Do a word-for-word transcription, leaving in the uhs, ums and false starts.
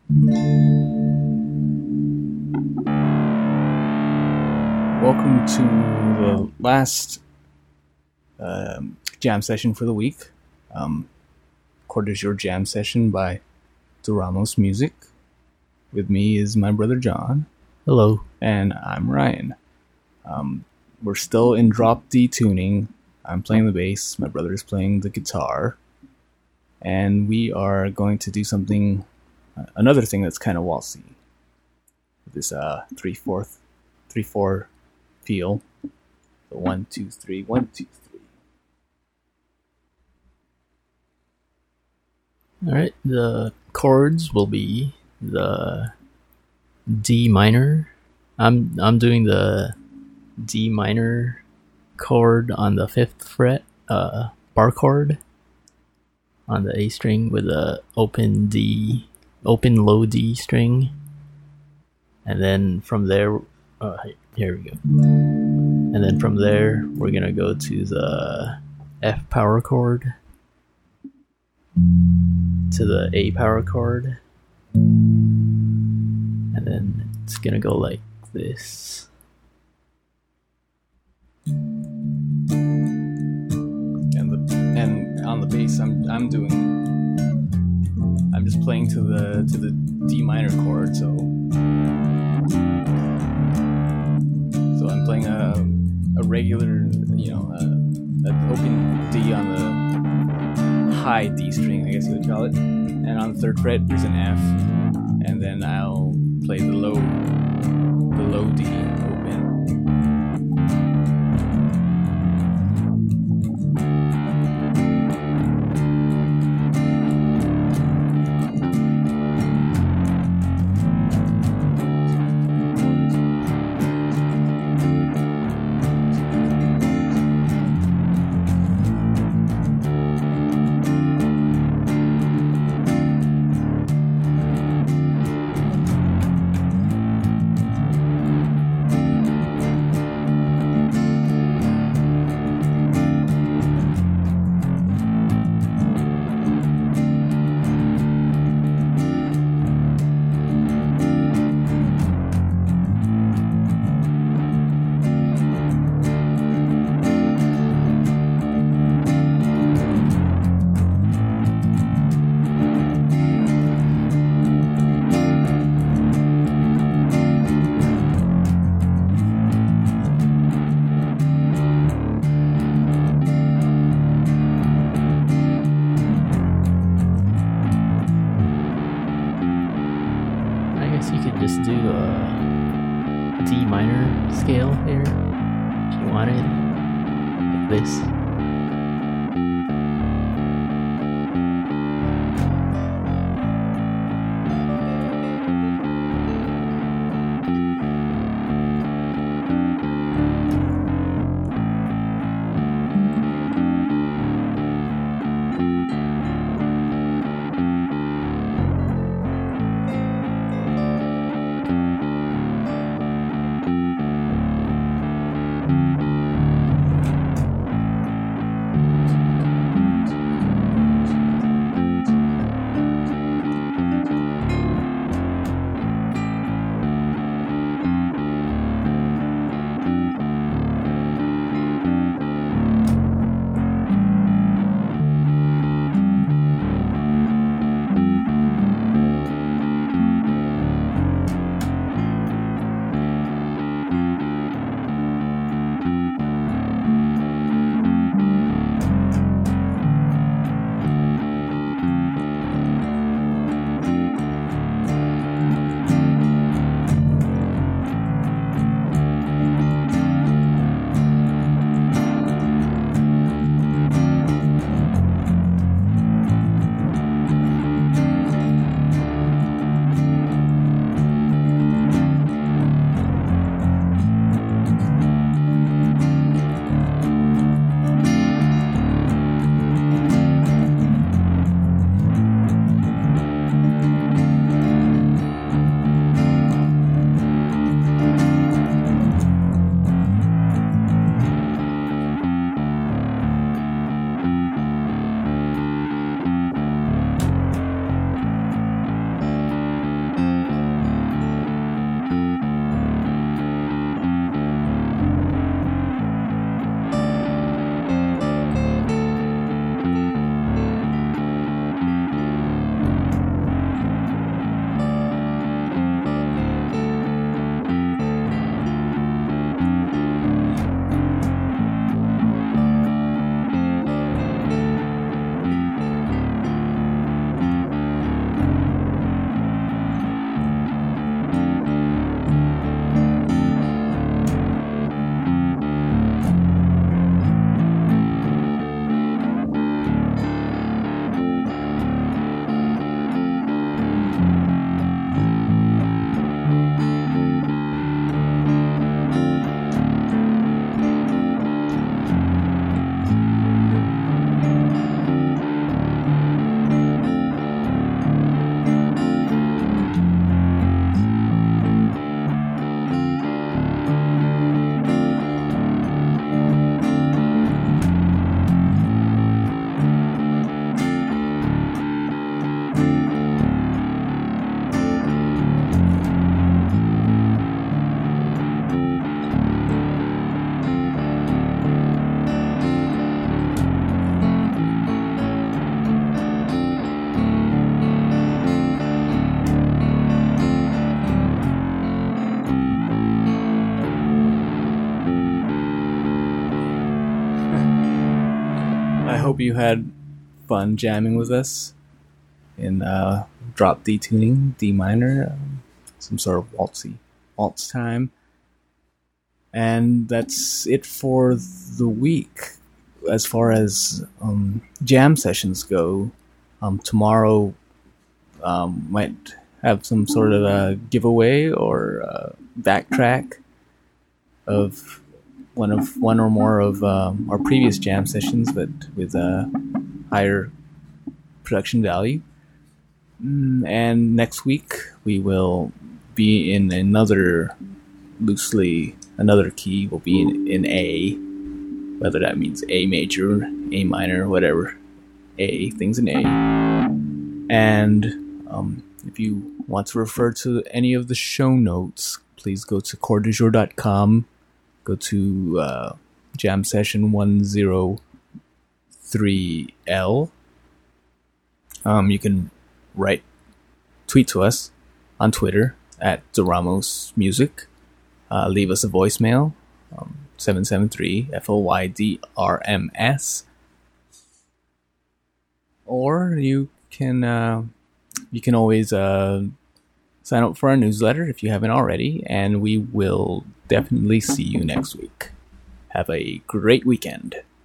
Welcome to the last um, jam session for the week. Um, Quarters Your Jam Session by Duramos Music. With me is my brother John. Hello. And I'm Ryan. Um, we're still in drop D tuning. I'm playing the bass, my brother is playing the guitar. And we are going to do something, uh, another thing that's kind of waltzy. This uh, three-fourth, three-four feel. So one, two, three, one, two, three. Alright, the chords will be the D minor. I'm I'm doing the D minor chord on the fifth fret, uh, bar chord on the A string with a open D, open low D string, and then from there, uh, here we go. And then from there, we're gonna go to the F power chord, to the A power chord, and then it's gonna go like this. And the and on the bass, I'm I'm doing I'm just playing to the to the D minor chord, so so I'm playing a a regular, you know, uh, an open D on the high D string, I guess you would call it, and on the third fret there's an F, and then I'll play the low the low D open. You could just do a D minor scale here if you wanted, like this. hope you had fun jamming with us in uh, drop D tuning, D minor, um, some sort of waltzy waltz time. And that's it for the week. As far as um, jam sessions go, um, tomorrow um, might have some sort of a giveaway or uh, backtrack of one of one or more of um, our previous jam sessions, but with a higher production value. And next week we will be in another loosely another key. Will be in, in A. Whether that means A major, A minor, whatever. A, things in A. And um, if you want to refer to any of the show notes, please go to chord du jour dot com. Go to uh, Jam Session one oh three L. Um, you can write, tweet to us on Twitter at Doramos Music. Uh, leave us a voicemail. Um, seven seven three F O Y D R M S, or you can uh, you can always uh, sign up for our newsletter if you haven't already, and we will definitely see you next week. Have a great weekend.